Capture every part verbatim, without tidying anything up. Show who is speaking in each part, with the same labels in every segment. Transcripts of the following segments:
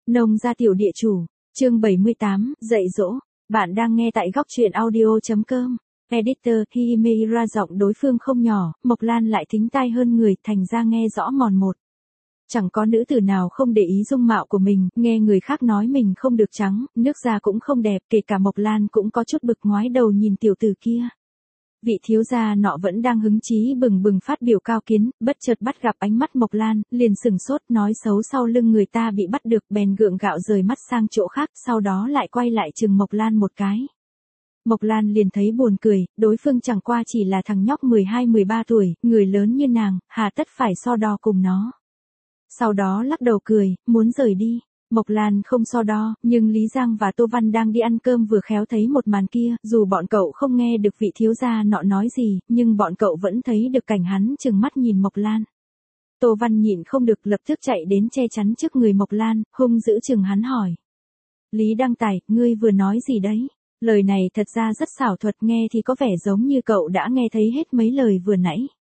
Speaker 1: Nông gia tiểu địa chủ, chương bảy mươi tám, dạy dỗ. Bạn đang nghe tại góc truyện audio.com. Editor Himira giọng đối phương không nhỏ, Mộc Lan lại thính tai hơn người, thành ra nghe rõ mòn một. Chẳng có nữ tử nào không để ý dung mạo của mình, nghe người khác nói mình không được trắng, nước da cũng không đẹp, kể cả Mộc Lan cũng có chút bực ngoái đầu nhìn tiểu tử kia. Vị thiếu gia nọ vẫn đang hứng chí bừng bừng phát biểu cao kiến, bất chợt bắt gặp ánh mắt Mộc Lan, liền sừng sốt nói xấu sau lưng người ta bị bắt được, bèn gượng gạo rời mắt sang chỗ khác, sau đó lại quay lại chừng Mộc Lan một cái. Mộc Lan liền thấy buồn cười, đối phương chẳng qua chỉ là thằng nhóc mười hai mười ba tuổi, người lớn như nàng, hà tất phải so đo cùng nó. Sau đó lắc đầu cười, muốn rời đi. Mộc Lan không so đo, nhưng Lý Giang và Tô Văn đang đi ăn cơm vừa khéo thấy một màn kia, dù bọn cậu không nghe được vị thiếu gia nọ nói gì, nhưng bọn cậu vẫn thấy được cảnh hắn chừng mắt nhìn Mộc Lan. Tô Văn nhịn không được lập tức chạy đến che chắn trước người Mộc Lan, hung dữ chừng hắn hỏi. Lý Đăng Tài, ngươi vừa nói gì đấy? Lời này thật ra rất xảo thuật, nghe thì có vẻ giống như cậu đã nghe thấy hết mấy lời vừa nãy.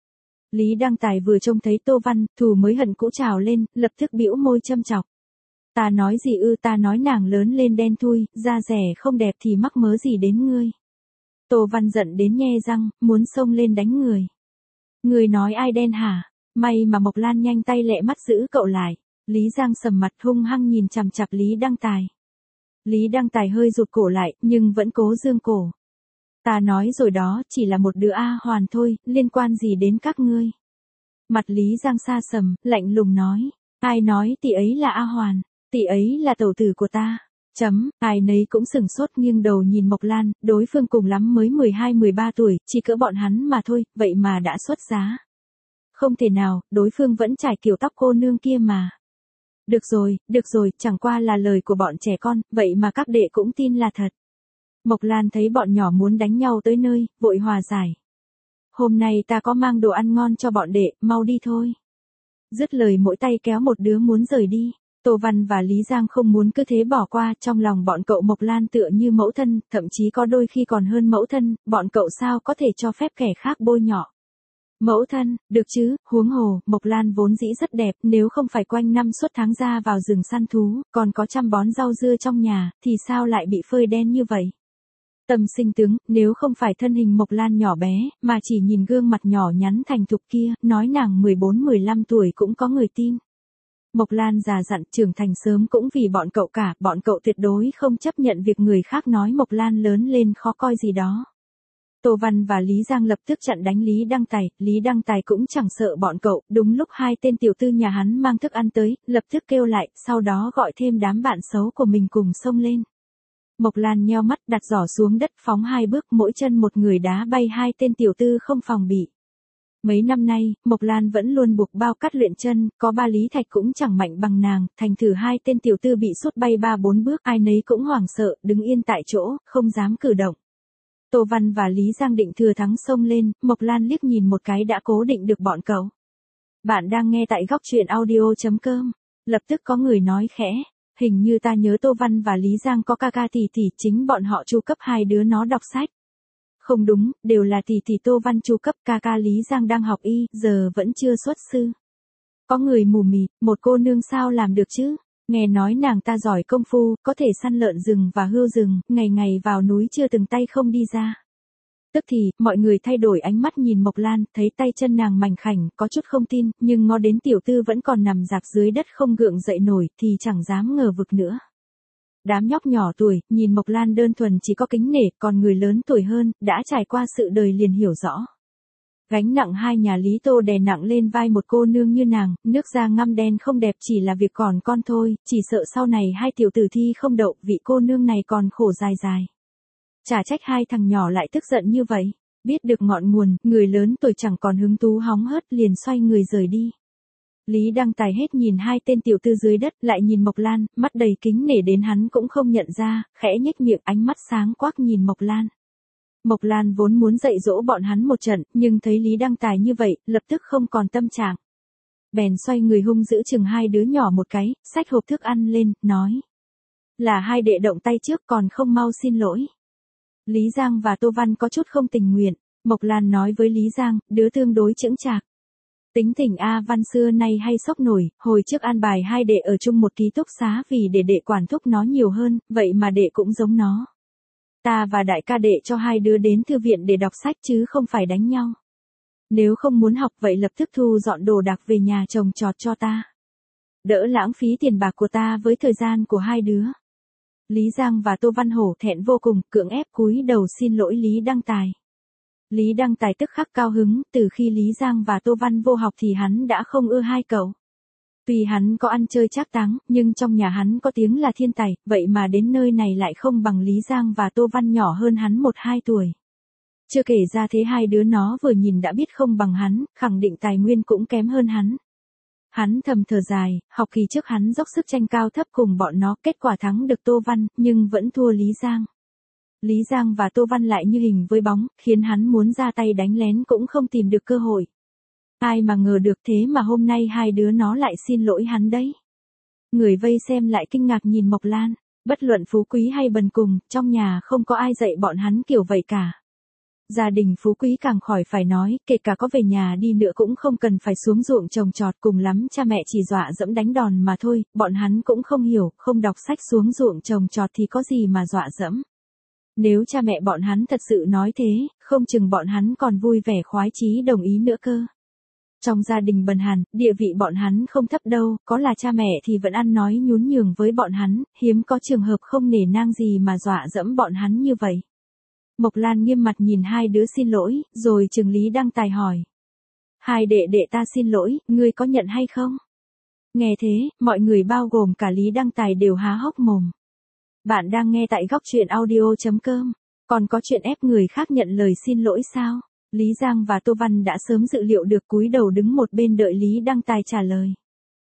Speaker 1: Lý Đăng Tài vừa trông thấy Tô Văn, thù mới hận cũ trào lên, lập tức bĩu môi châm chọc. Ta nói gì ư, ta nói nàng lớn lên đen thui, da rẻ không đẹp thì mắc mớ gì đến ngươi. Tô Văn giận đến nhe răng, muốn xông lên đánh người. Ngươi nói ai đen hả? May mà Mộc Lan nhanh tay lẹ mắt giữ cậu lại. Lý Giang sầm mặt hung hăng nhìn chằm chằm Lý Đăng Tài. Lý Đăng Tài hơi rụt cổ lại, nhưng vẫn cố dương cổ. Ta nói rồi đó, chỉ là một đứa A Hoàn thôi, liên quan gì đến các ngươi? Mặt Lý Giang xa sầm, lạnh lùng nói. Ai nói tỷ ấy là A Hoàn? Tỷ ấy là tẩu tử của ta. Chấm, ai nấy cũng sừng sốt nghiêng đầu nhìn Mộc Lan, đối phương cùng lắm mới mười hai mười ba tuổi, chỉ cỡ bọn hắn mà thôi, vậy mà đã xuất giá. Không thể nào, đối phương vẫn trải kiểu tóc cô nương kia mà. Được rồi, được rồi, chẳng qua là lời của bọn trẻ con, vậy mà các đệ cũng tin là thật. Mộc Lan thấy bọn nhỏ muốn đánh nhau tới nơi, vội hòa giải. Hôm nay ta có mang đồ ăn ngon cho bọn đệ, mau đi thôi. Dứt lời mỗi tay kéo một đứa muốn rời đi. Tô Văn và Lý Giang không muốn cứ thế bỏ qua, trong lòng bọn cậu Mộc Lan tựa như mẫu thân, thậm chí có đôi khi còn hơn mẫu thân, bọn cậu sao có thể cho phép kẻ khác bôi nhọ. Mẫu thân, được chứ, huống hồ, Mộc Lan vốn dĩ rất đẹp, nếu không phải quanh năm suốt tháng ra vào rừng săn thú, còn có chăm bón rau dưa trong nhà, thì sao lại bị phơi đen như vậy? Tâm sinh tướng, nếu không phải thân hình Mộc Lan nhỏ bé, mà chỉ nhìn gương mặt nhỏ nhắn thành thục kia, nói nàng mười bốn mười lăm tuổi cũng có người tin. Mộc Lan già dặn trưởng thành sớm cũng vì bọn cậu cả, bọn cậu tuyệt đối không chấp nhận việc người khác nói Mộc Lan lớn lên khó coi gì đó. Tô Văn và Lý Giang lập tức chặn đánh Lý Đăng Tài, Lý Đăng Tài cũng chẳng sợ bọn cậu, đúng lúc hai tên tiểu tư nhà hắn mang thức ăn tới, lập tức kêu lại, sau đó gọi thêm đám bạn xấu của mình cùng xông lên. Mộc Lan nheo mắt đặt giỏ xuống đất phóng hai bước, mỗi chân một người đá bay hai tên tiểu tư không phòng bị. Mấy năm nay, Mộc Lan vẫn luôn buộc bao cắt luyện chân, có ba lý thạch cũng chẳng mạnh bằng nàng, thành thử hai tên tiểu tư bị sút bay ba bốn bước, ai nấy cũng hoảng sợ, đứng yên tại chỗ, không dám cử động. Tô Văn và Lý Giang định thừa thắng xông lên, Mộc Lan liếc nhìn một cái đã cố định được bọn cậu. Bạn đang nghe tại góc truyện audio.com. Lập tức có người nói khẽ, hình như ta nhớ Tô Văn và Lý Giang có ca ca tỷ tỷ, chính bọn họ chu cấp hai đứa nó đọc sách. Không đúng, đều là tỷ tỷ Tô Văn chu cấp, ca ca Lý Giang đang học y, giờ vẫn chưa xuất sư. Có người mù mịt, một cô nương sao làm được chứ? Nghe nói nàng ta giỏi công phu, có thể săn lợn rừng và hươu rừng, ngày ngày vào núi chưa từng tay không đi ra. Tức thì, mọi người thay đổi ánh mắt nhìn Mộc Lan, thấy tay chân nàng mảnh khảnh, có chút không tin, nhưng ngó đến tiểu tư vẫn còn nằm rạp dưới đất không gượng dậy nổi, thì chẳng dám ngờ vực nữa. Đám nhóc nhỏ tuổi, nhìn Mộc Lan đơn thuần chỉ có kính nể, còn người lớn tuổi hơn, đã trải qua sự đời liền hiểu rõ. Gánh nặng hai nhà Lý Tô đè nặng lên vai một cô nương như nàng, nước da ngăm đen không đẹp chỉ là việc còn con thôi, chỉ sợ sau này hai tiểu tử thi không đậu, vị cô nương này còn khổ dài dài. Chả trách hai thằng nhỏ lại tức giận như vậy, biết được ngọn nguồn, người lớn tuổi chẳng còn hứng thú hóng hớt liền xoay người rời đi. Lý Đăng Tài hết nhìn hai tên tiểu tư dưới đất, lại nhìn Mộc Lan, mắt đầy kính nể đến hắn cũng không nhận ra, khẽ nhếch miệng ánh mắt sáng quắc nhìn Mộc Lan. Mộc Lan vốn muốn dạy dỗ bọn hắn một trận, nhưng thấy Lý Đăng Tài như vậy, lập tức không còn tâm trạng. Bèn xoay người hung dữ chừng hai đứa nhỏ một cái, xách hộp thức ăn lên, nói. Là hai đệ động tay trước còn không mau xin lỗi. Lý Giang và Tô Văn có chút không tình nguyện, Mộc Lan nói với Lý Giang, đứa tương đối chững chạc. Tính tình A Văn xưa nay hay sốc nổi, hồi trước an bài hai đệ ở chung một ký túc xá vì để đệ quản thúc nó nhiều hơn, vậy mà đệ cũng giống nó. Ta và đại ca đệ cho hai đứa đến thư viện để đọc sách chứ không phải đánh nhau. Nếu không muốn học vậy lập tức thu dọn đồ đạc về nhà trồng trọt cho ta. Đỡ lãng phí tiền bạc của ta với thời gian của hai đứa. Lý Giang và Tô Văn Hổ thẹn vô cùng, cưỡng ép cúi đầu xin lỗi Lý Đăng Tài. Lý Đăng Tài tức khắc cao hứng, từ khi Lý Giang và Tô Văn vô học thì hắn đã không ưa hai cậu. Tuy hắn có ăn chơi trác táng, nhưng trong nhà hắn có tiếng là thiên tài, vậy mà đến nơi này lại không bằng Lý Giang và Tô Văn nhỏ hơn hắn một hai tuổi. Chưa kể ra thế hai đứa nó vừa nhìn đã biết không bằng hắn, khẳng định tài nguyên cũng kém hơn hắn. Hắn thầm thở dài, học kỳ trước hắn dốc sức tranh cao thấp cùng bọn nó, kết quả thắng được Tô Văn, nhưng vẫn thua Lý Giang. Lý Giang và Tô Văn lại như hình với bóng, khiến hắn muốn ra tay đánh lén cũng không tìm được cơ hội. Ai mà ngờ được thế mà hôm nay hai đứa nó lại xin lỗi hắn đấy. Người vây xem lại kinh ngạc nhìn Mộc Lan, bất luận phú quý hay bần cùng, trong nhà không có ai dạy bọn hắn kiểu vậy cả. Gia đình phú quý càng khỏi phải nói, kể cả có về nhà đi nữa cũng không cần phải xuống ruộng trồng trọt, cùng lắm cha mẹ chỉ dọa dẫm đánh đòn mà thôi, bọn hắn cũng không hiểu, không đọc sách xuống ruộng trồng trọt thì có gì mà dọa dẫm. Nếu cha mẹ bọn hắn thật sự nói thế, không chừng bọn hắn còn vui vẻ khoái chí đồng ý nữa cơ. Trong gia đình bần hàn, địa vị bọn hắn không thấp đâu, có là cha mẹ thì vẫn ăn nói nhún nhường với bọn hắn, hiếm có trường hợp không nể nang gì mà dọa dẫm bọn hắn như vậy. Mộc Lan nghiêm mặt nhìn hai đứa xin lỗi, rồi chừng Lý Đăng Tài hỏi. Hai đệ đệ ta xin lỗi, ngươi có nhận hay không? Nghe thế, mọi người bao gồm cả Lý Đăng Tài đều há hốc mồm. Bạn đang nghe tại góc truyện audio chấm com, còn có chuyện ép người khác nhận lời xin lỗi sao? Lý Giang và Tô Văn đã sớm dự liệu được, cúi đầu đứng một bên đợi Lý Đăng Tài trả lời.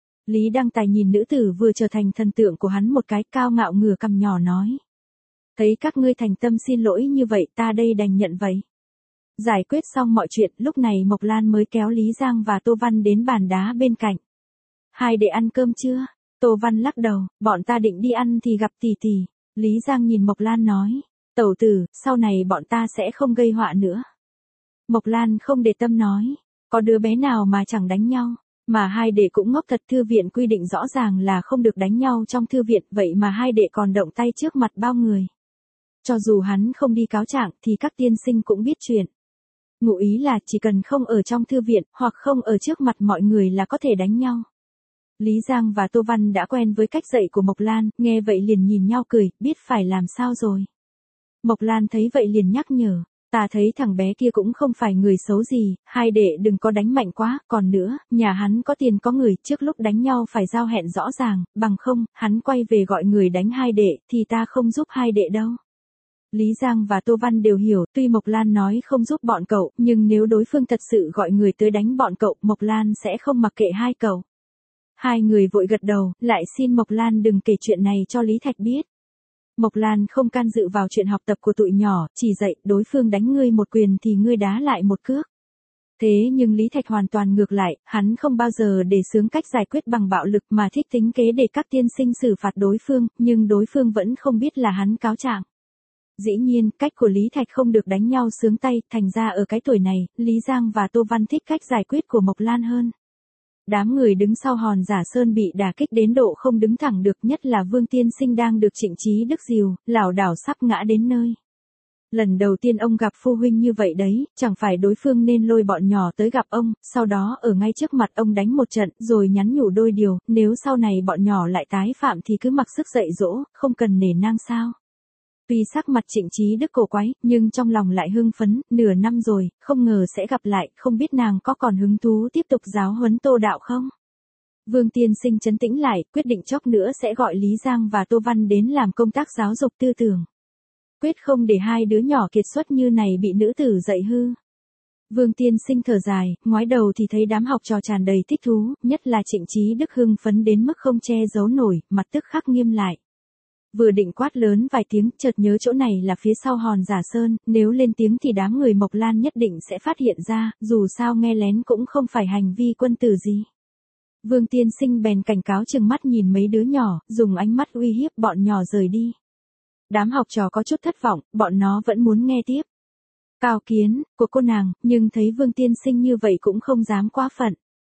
Speaker 1: Lý Đăng Tài nhìn nữ tử vừa trở thành thần tượng của hắn một cái, cao ngạo ngửa cằm nhỏ nói. Thấy các ngươi thành tâm xin lỗi như vậy, ta đây đành nhận vậy. Giải quyết xong mọi chuyện, lúc này Mộc Lan mới kéo Lý Giang và Tô Văn đến bàn đá bên cạnh. Hai đệ ăn cơm chưa? Tô Văn lắc đầu, bọn ta định đi ăn thì gặp tỷ tỷ. Lý Giang nhìn Mộc Lan nói, tẩu tử, sau này bọn ta sẽ không gây họa nữa. Mộc Lan không để tâm nói, có đứa bé nào mà chẳng đánh nhau, mà hai đệ cũng ngốc thật, thư viện quy định rõ ràng là không được đánh nhau trong thư viện, vậy mà hai đệ còn động tay trước mặt bao người. Cho dù hắn không đi cáo trạng thì các tiên sinh cũng biết chuyện. Ngụ ý là chỉ cần không ở trong thư viện, hoặc không ở trước mặt mọi người là có thể đánh nhau. Lý Giang và Tô Văn đã quen với cách dạy của Mộc Lan, nghe vậy liền nhìn nhau cười, biết phải làm sao rồi. Mộc Lan thấy vậy liền nhắc nhở, ta thấy thằng bé kia cũng không phải người xấu gì, hai đệ đừng có đánh mạnh quá, còn nữa, nhà hắn có tiền có người, trước lúc đánh nhau phải giao hẹn rõ ràng, bằng không, hắn quay về gọi người đánh hai đệ, thì ta không giúp hai đệ đâu. Lý Giang và Tô Văn đều hiểu, tuy Mộc Lan nói không giúp bọn cậu, nhưng nếu đối phương thật sự gọi người tới đánh bọn cậu, Mộc Lan sẽ không mặc kệ hai cậu. Hai người vội gật đầu, lại xin Mộc Lan đừng kể chuyện này cho Lý Thạch biết. Mộc Lan không can dự vào chuyện học tập của tụi nhỏ, chỉ dạy, đối phương đánh ngươi một quyền thì ngươi đá lại một cước. Thế nhưng Lý Thạch hoàn toàn ngược lại, hắn không bao giờ đề xướng cách giải quyết bằng bạo lực mà thích tính kế để các tiên sinh xử phạt đối phương, nhưng đối phương vẫn không biết là hắn cáo trạng. Dĩ nhiên, cách của Lý Thạch không được đánh nhau sướng tay, thành ra ở cái tuổi này, Lý Giang và Tô Văn thích cách giải quyết của Mộc Lan hơn. Đám người đứng sau hòn giả sơn bị đả kích đến độ không đứng thẳng được, nhất là Vương Tiên Sinh đang được Trịnh Chí Đức dìu, lảo đảo sắp ngã đến nơi. Lần đầu tiên ông gặp phu huynh như vậy đấy, chẳng phải đối phương nên lôi bọn nhỏ tới gặp ông, sau đó ở ngay trước mặt ông đánh một trận, rồi nhắn nhủ đôi điều, nếu sau này bọn nhỏ lại tái phạm thì cứ mặc sức dạy dỗ, không cần nể nang sao. Tuy sắc mặt Trịnh Chí Đức cổ quái, nhưng trong lòng lại hưng phấn, nửa năm rồi, không ngờ sẽ gặp lại, không biết nàng có còn hứng thú tiếp tục giáo huấn Tô đạo không? Vương Tiên Sinh trấn tĩnh lại, quyết định chốc nữa sẽ gọi Lý Giang và Tô Văn đến làm công tác giáo dục tư tưởng. Quyết không để hai đứa nhỏ kiệt xuất như này bị nữ tử dạy hư. Vương Tiên Sinh thở dài, ngoái đầu thì thấy đám học trò tràn đầy thích thú, nhất là Trịnh Chí Đức hưng phấn đến mức không che giấu nổi, mặt tức khắc nghiêm lại. Vừa định quát lớn vài tiếng, chợt nhớ chỗ này là phía sau hòn giả sơn, nếu lên tiếng thì đám người Mộc Lan nhất định sẽ phát hiện ra, dù sao nghe lén cũng không phải hành vi quân tử gì. Vương Tiên Sinh bèn cảnh cáo trừng mắt nhìn mấy đứa nhỏ, dùng ánh mắt uy hiếp bọn nhỏ rời đi. Đám học trò có chút thất vọng, bọn nó vẫn muốn nghe tiếp. Cao kiến, của cô nàng, nhưng thấy Vương Tiên Sinh như vậy cũng không dám quá phận.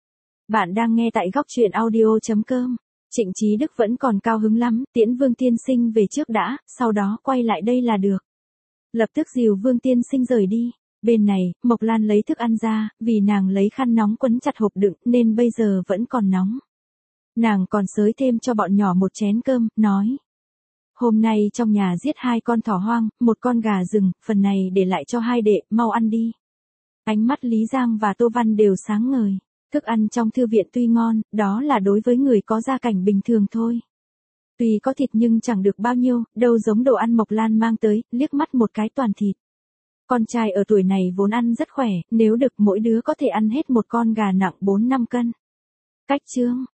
Speaker 1: Bạn đang nghe tại góc truyện audio.com. Trịnh Chí Đức vẫn còn cao hứng lắm, tiễn Vương Tiên Sinh về trước đã, sau đó quay lại đây là được. Lập tức dìu Vương Tiên Sinh rời đi. Bên này, Mộc Lan lấy thức ăn ra, vì nàng lấy khăn nóng quấn chặt hộp đựng nên bây giờ vẫn còn nóng. Nàng còn xới thêm cho bọn nhỏ một chén cơm, nói. Hôm nay trong nhà giết hai con thỏ hoang, một con gà rừng, phần này để lại cho hai đệ, mau ăn đi. Ánh mắt Lý Giang và Tô Văn đều sáng ngời. Thức ăn trong thư viện tuy ngon, đó là đối với người có gia cảnh bình thường thôi. Tuy có thịt nhưng chẳng được bao nhiêu, đâu giống đồ ăn Mộc Lan mang tới, liếc mắt một cái toàn thịt. Con trai ở tuổi này vốn ăn rất khỏe, nếu được mỗi đứa có thể ăn hết một con gà nặng bốn năm cân. Cách chương,